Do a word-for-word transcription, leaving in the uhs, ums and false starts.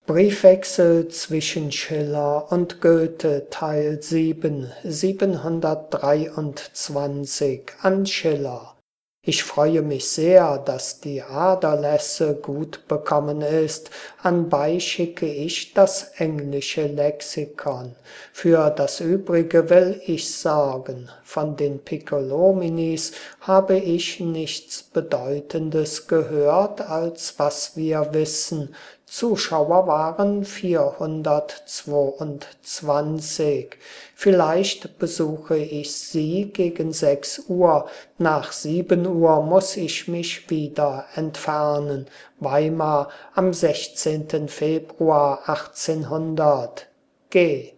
Briefwechsel zwischen Schiller und Goethe Teil sieben, siebenhundertdreiundzwanzig an Schiller. Ich freue mich sehr, dass die Aderlässe gut bekommen ist, anbei schicke ich das englische Lexikon. Für das Übrige will ich sagen, von den Piccolominis habe ich nichts Bedeutendes gehört, als was wir wissen. Zuschauer waren vierhundertzweiundzwanzig. Vielleicht besuche ich sie gegen sechs Uhr. Nach sieben Uhr muss ich mich wieder entfernen. Weimar am sechzehnten Februar achtzehnhundert. G